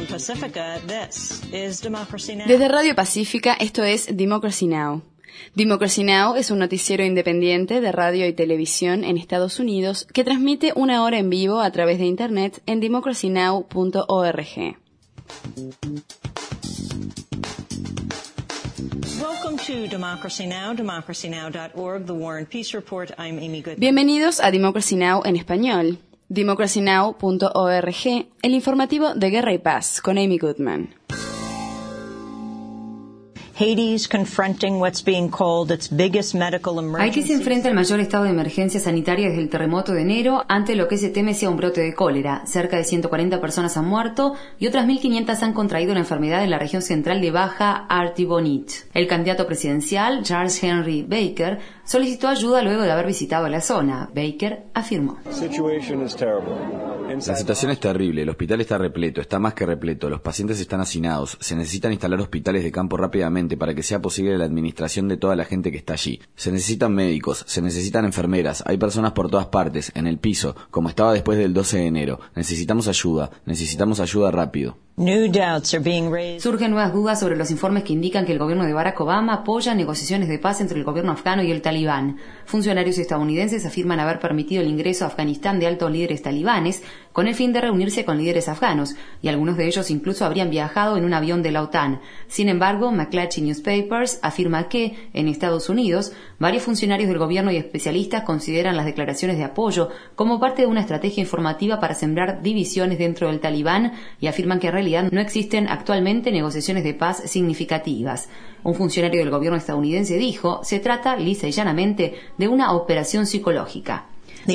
Desde Radio Pacífica, esto es Democracy Now! Democracy Now! Es un noticiero independiente de radio y televisión en Estados Unidos que transmite una hora en vivo a través de Internet en democracynow.org. Bienvenidos a Democracy Now! En español. democracynow.org, el informativo de Guerra y Paz, con Amy Goodman. Haití se enfrenta al mayor estado de emergencia sanitaria desde el terremoto de enero ante lo que se teme sea un brote de cólera. Cerca de 140 personas han muerto y otras 1.500 han contraído la enfermedad en la región central de Baja Artibonite. El candidato presidencial, Charles Henry Baker, solicitó ayuda luego de haber visitado la zona. Baker afirmó: La situación es terrible, el hospital está repleto, está más que repleto, los pacientes están hacinados, se necesitan instalar hospitales de campo rápidamente para que sea posible la administración de toda la gente que está allí. Se necesitan médicos, se necesitan enfermeras, hay personas por todas partes, en el piso, como estaba después del 12 de enero. Necesitamos ayuda rápido. Surgen nuevas dudas sobre los informes que indican que el gobierno de Barack Obama apoya negociaciones de paz entre el gobierno afgano y el talibán. Funcionarios estadounidenses afirman haber permitido el ingreso a Afganistán de altos líderes talibanes con el fin de reunirse con líderes afganos, y algunos de ellos incluso habrían viajado en un avión de la OTAN. Sin embargo, McClatchy Newspapers afirma que, en Estados Unidos, varios funcionarios del gobierno y especialistas consideran las declaraciones de apoyo como parte de una estrategia informativa para sembrar divisiones dentro del talibán y afirman que en realidad no existen actualmente negociaciones de paz significativas. Un funcionario del gobierno estadounidense dijo: se trata, lisa y llanamente, de una operación psicológica. El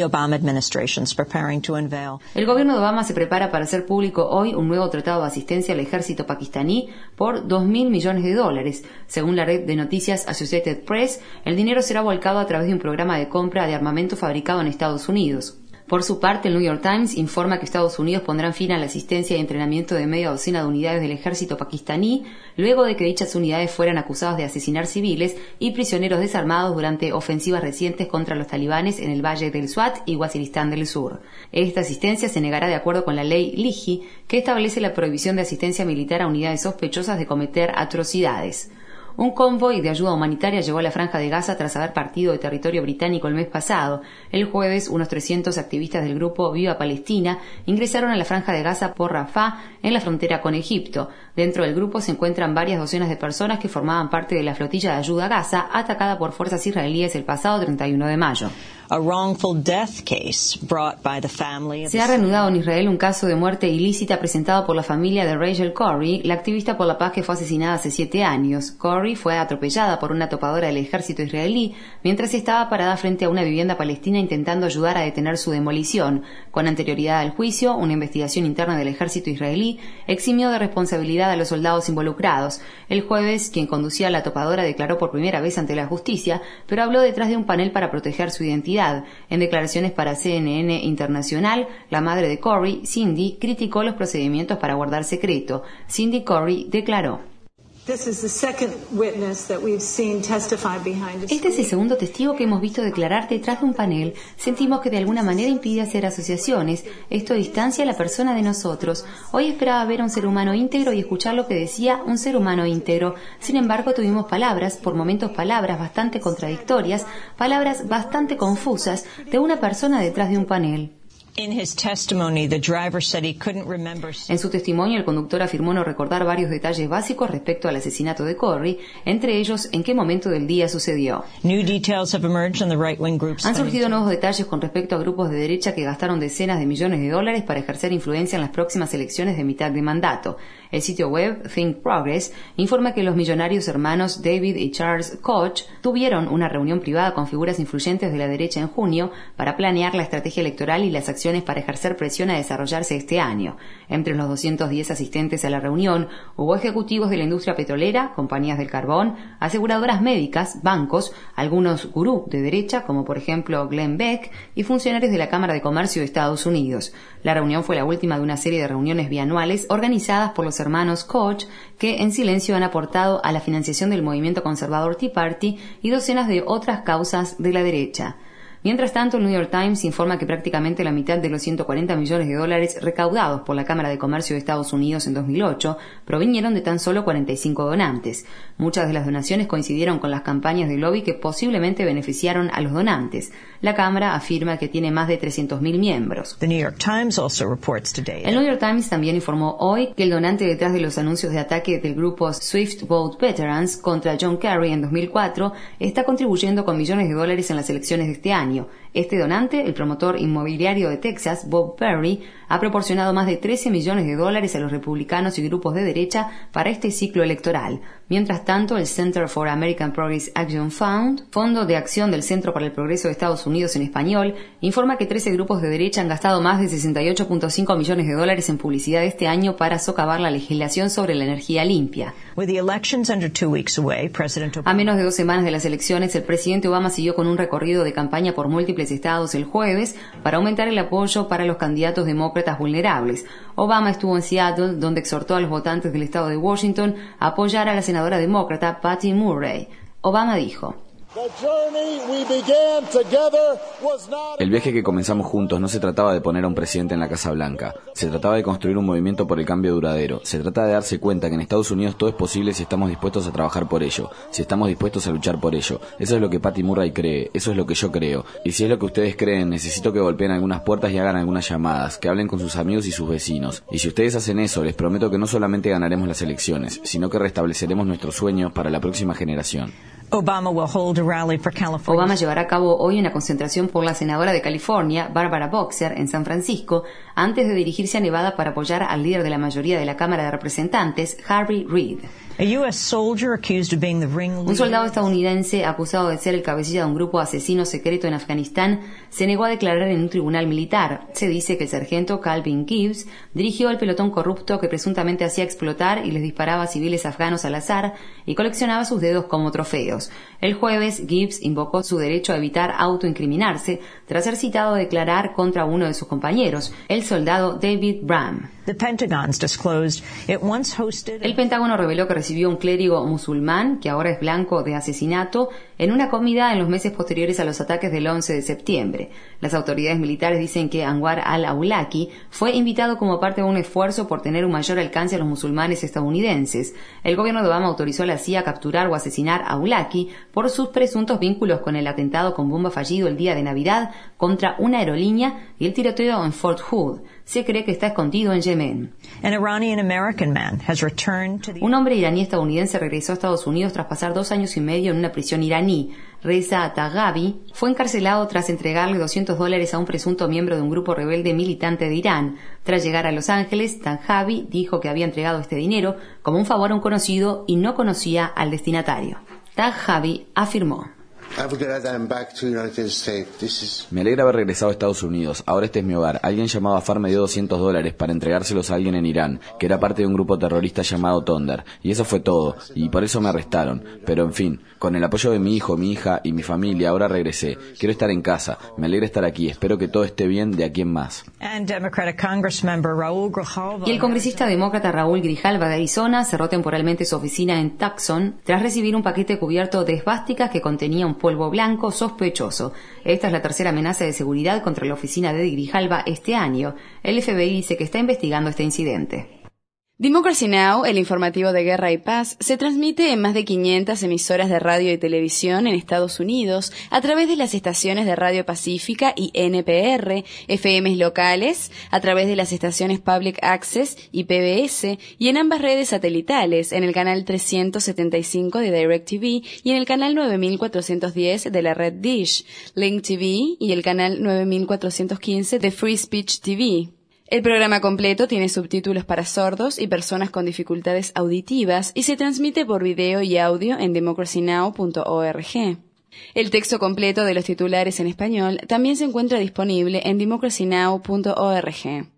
gobierno de Obama se prepara para hacer público hoy un nuevo tratado de asistencia al ejército pakistaní por $2.000 millones. Según la red de noticias Associated Press, el dinero será volcado a través de un programa de compra de armamento fabricado en Estados Unidos. Por su parte, el New York Times informa que Estados Unidos pondrá fin a la asistencia y entrenamiento de media docena de unidades del ejército pakistaní, luego de que dichas unidades fueran acusadas de asesinar civiles y prisioneros desarmados durante ofensivas recientes contra los talibanes en el Valle del Swat y Waziristán del Sur. Esta asistencia se negará de acuerdo con la ley LIGI, que establece la prohibición de asistencia militar a unidades sospechosas de cometer atrocidades. Un convoy de ayuda humanitaria llegó a la Franja de Gaza tras haber partido de territorio británico el mes pasado. El jueves, unos 300 activistas del grupo Viva Palestina ingresaron a la Franja de Gaza por Rafah, en la frontera con Egipto. Dentro del grupo se encuentran varias docenas de personas que formaban parte de la flotilla de ayuda a Gaza, atacada por fuerzas israelíes el pasado 31 de mayo. Se ha reanudado en Israel un caso de muerte ilícita presentado por la familia de Rachel Corrie, la activista por la paz que fue asesinada hace 7 años. Corrie fue atropellada por una topadora del ejército israelí mientras estaba parada frente a una vivienda palestina intentando ayudar a detener su demolición. Con anterioridad al juicio, una investigación interna del ejército israelí eximió de responsabilidad a los soldados involucrados. El jueves, quien conducía la topadora declaró por primera vez ante la justicia, pero habló detrás de un panel para proteger su identidad. En declaraciones para CNN Internacional, la madre de Corrie, Cindy, criticó los procedimientos para guardar secreto. Cindy Corrie declaró: Este es el segundo testigo que hemos visto declarar detrás de un panel. Sentimos que de alguna manera impide hacer asociaciones. Esto distancia a la persona de nosotros. Hoy esperaba ver a un ser humano íntegro y escuchar lo que decía un ser humano íntegro. Sin embargo, tuvimos palabras, por momentos palabras bastante contradictorias, palabras bastante confusas, de una persona detrás de un panel. En su testimonio, el conductor afirmó no recordar varios detalles básicos respecto al asesinato de Corrie, entre ellos en qué momento del día sucedió. Han surgido nuevos detalles con respecto a grupos de derecha que gastaron decenas de millones de dólares para ejercer influencia en las próximas elecciones de mitad de mandato. El sitio web Think Progress informa que los millonarios hermanos David y Charles Koch tuvieron una reunión privada con figuras influyentes de la derecha en junio para planear la estrategia electoral y las acciones para ejercer presión a desarrollarse este año. Entre los 210 asistentes a la reunión hubo ejecutivos de la industria petrolera, compañías del carbón, aseguradoras médicas, bancos, algunos gurú de derecha, como por ejemplo Glenn Beck, y funcionarios de la Cámara de Comercio de Estados Unidos. La reunión fue la última de una serie de reuniones bianuales organizadas por los hermanos Koch, que en silencio han aportado a la financiación del movimiento conservador Tea Party y docenas de otras causas de la derecha. Mientras tanto, el New York Times informa que prácticamente la mitad de los 140 millones de dólares recaudados por la Cámara de Comercio de Estados Unidos en 2008 provinieron de tan solo 45 donantes. Muchas de las donaciones coincidieron con las campañas de lobby que posiblemente beneficiaron a los donantes. La Cámara afirma que tiene más de 300.000 miembros. The New York Times also reports today. El New York Times también informó hoy que el donante detrás de los anuncios de ataque del grupo Swift Boat Veterans contra John Kerry en 2004 está contribuyendo con millones de dólares en las elecciones de este año. Este donante, el promotor inmobiliario de Texas, Bob Perry, ha proporcionado más de 13 millones de dólares a los republicanos y grupos de derecha para este ciclo electoral. Mientras tanto, el Center for American Progress Action Fund, Fondo de Acción del Centro para el Progreso de Estados Unidos en español, informa que 13 grupos de derecha han gastado más de 68.5 millones de dólares en publicidad este año para socavar la legislación sobre la energía limpia. A menos de 2 semanas de las elecciones, el presidente Obama siguió con un recorrido de campaña por múltiples estados el jueves para aumentar el apoyo para los candidatos demócratas vulnerables. Obama estuvo en Seattle, donde exhortó a los votantes del estado de Washington a apoyar a la senadora demócrata Patty Murray. Obama dijo: El viaje que comenzamos juntos no se trataba de poner a un presidente en la Casa Blanca. Se trataba de construir un movimiento por el cambio duradero. Se trata de darse cuenta que en Estados Unidos todo es posible si estamos dispuestos a trabajar por ello, si estamos dispuestos a luchar por ello. Eso es lo que Patty Murray cree, eso es lo que yo creo. Y si es lo que ustedes creen, necesito que golpeen algunas puertas y hagan algunas llamadas, que hablen con sus amigos y sus vecinos. Y si ustedes hacen eso, les prometo que no solamente ganaremos las elecciones, sino que restableceremos nuestros sueños para la próxima generación. Obama llevará a cabo hoy una concentración por la senadora de California, Barbara Boxer, en San Francisco, antes de dirigirse a Nevada para apoyar al líder de la mayoría de la Cámara de Representantes, Harry Reid. Un soldado estadounidense acusado de ser el cabecilla de un grupo asesino secreto en Afganistán se negó a declarar en un tribunal militar. Se dice que el sargento Calvin Gibbs dirigió el pelotón corrupto que presuntamente hacía explotar y les disparaba a civiles afganos al azar y coleccionaba sus dedos como trofeos. El jueves, Gibbs invocó su derecho a evitar autoincriminarse tras ser citado a declarar contra uno de sus compañeros, el soldado David Bram. El Pentágono reveló que recibió un clérigo musulmán, que ahora es blanco de asesinato, en una comida en los meses posteriores a los ataques del 11 de septiembre. Las autoridades militares dicen que Anwar al-Awlaki fue invitado como parte de un esfuerzo por tener un mayor alcance a los musulmanes estadounidenses. El gobierno de Obama autorizó a la CIA a capturar o asesinar a Awlaki por sus presuntos vínculos con el atentado con bomba fallido el día de Navidad contra una aerolínea y el tiroteo en Fort Hood. Se cree que está escondido en Yemen. Un hombre iraní estadounidense regresó a Estados Unidos tras pasar 2 años y medio en una prisión iraní. Reza Taghavi fue encarcelado tras entregarle $200 a un presunto miembro de un grupo rebelde militante de Irán. Tras llegar a Los Ángeles, Taghavi dijo que había entregado este dinero como un favor a un conocido y no conocía al destinatario. Taghavi afirmó: Me alegra haber regresado a Estados Unidos. Ahora este es mi hogar. Alguien llamado Afar me dio $200 para entregárselos a alguien en Irán, que era parte de un grupo terrorista llamado Thunder. Y eso fue todo. Y por eso me arrestaron. Pero en fin, con el apoyo de mi hijo, mi hija y mi familia, ahora regresé. Quiero estar en casa. Me alegra estar aquí. Espero que todo esté bien de aquí en más. Y el congresista demócrata Raúl Grijalva de Arizona cerró temporalmente su oficina en Tucson tras recibir un paquete cubierto de esvásticas que contenía un polvo blanco sospechoso. Esta es la tercera amenaza de seguridad contra la oficina de Grijalva este año. El FBI dice que está investigando este incidente. Democracy Now!, el informativo de guerra y paz, se transmite en más de 500 emisoras de radio y televisión en Estados Unidos a través de las estaciones de Radio Pacífica y NPR, FMs locales, a través de las estaciones Public Access y PBS, y en ambas redes satelitales, en el canal 375 de DirecTV y en el canal 9410 de la red Dish, Link TV y el canal 9415 de Free Speech TV. El programa completo tiene subtítulos para sordos y personas con dificultades auditivas y se transmite por video y audio en democracynow.org. El texto completo de los titulares en español también se encuentra disponible en democracynow.org.